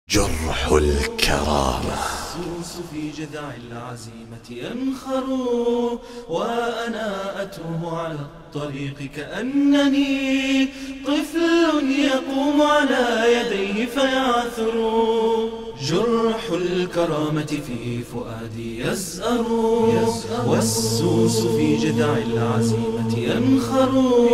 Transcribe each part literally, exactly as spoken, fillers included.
جرح الكرامة. السوس في جذع العزيمة ينخر، وأنا أتوه على الطريق كأنني طفل يقوم على يديه فيعثر. جرح الكرامة في فؤادي يزأر، والسوس في جذع العزيمة ينخر،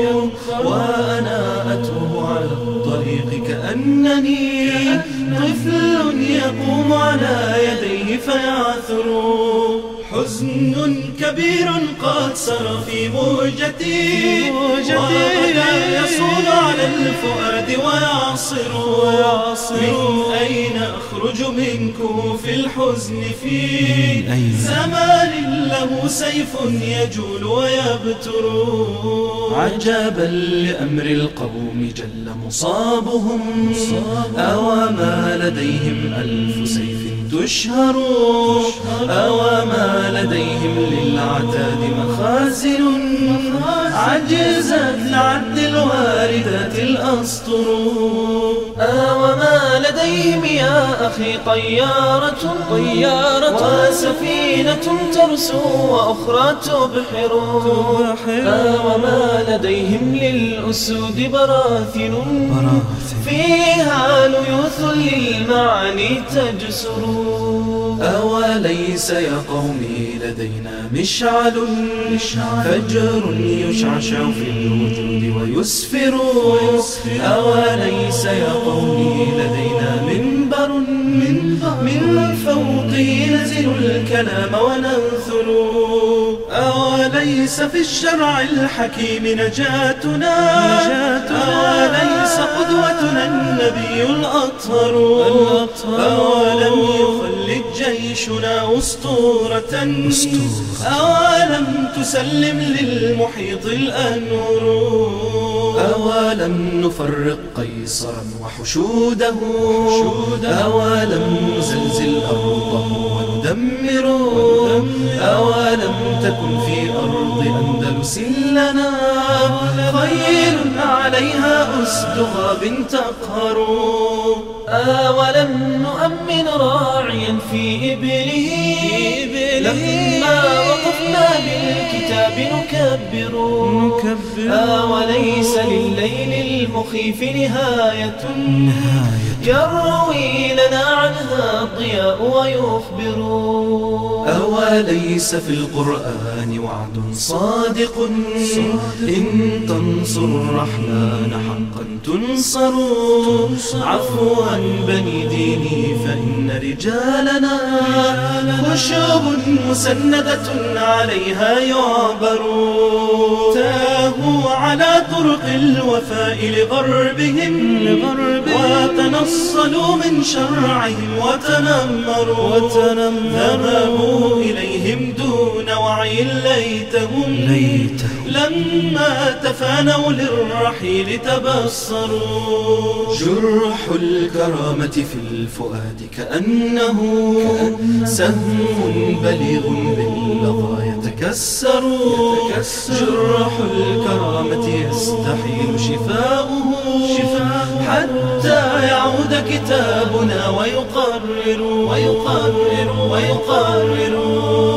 وأنا أتوه على الطريق كأنني طفل يقوم على يديه فيعثر. حزن كبير قد سر في موجتي، وغدا يصول على الفؤاد ويعصر. من أين أخرج من كوف الحزن في زمان له سيف يجول ويبتر. عجبا لأمر القوم جل مصابهم، أوما لديهم ألف سيف تشهر، أوما لديهم للعتاد مخازن عجزت لعد الواردات الأسطر. أوما لديهم يا أخي طيارة طيارة وسفينة ترسو وأخرى تبحر. أوما لديهم للأسود براثن فيها ليوث للمعاني تجسر. أوليس يا قومي لدينا مشعل فجر يشعشع في الوجود ويسفر. أوليس يا قومي لدينا منبر من فوقه نزل الكلام وننثر. أوليس في الشرع الحكيم نجاتنا، أوليس قدوتنا النبي الأطهر. أولم يخلد جيشنا أسطورة، أولم تسلم للمحيط الأنور. أولم نفرق قيصرا وحشوده، أولم نزلزل أرضه وندمر. أولم تكن في أرض أندلس لنا خير عليها أسد غاب تقهر. أولم نؤمن راعيا في إبله لما وقفنا بالكتاب نكبر. أوليس لليل المخيف نهاية يروي لنا عنها الضياء ويخبر. أوليس في القرآن وعد صادق إن تنصروا الرحمن حقا تنصروا. عفوا بني ديني فإن رجالنا خشب مسندة عليها يعبر. تاهوا على طرق الوفاء لغربهم وتنصلوا من شرعهم وتنمروا. ذهبوا إليهم دون وعي ليتهم لما تفانوا للرحيل تبصروا. جرح الكرامة في الفؤاد كأنه سهم بليغ باللظى يتكسر. جرح الكرامة يستحيل شفاؤه حتى يعود كتابنا ويقرر ويقرر ويقرر.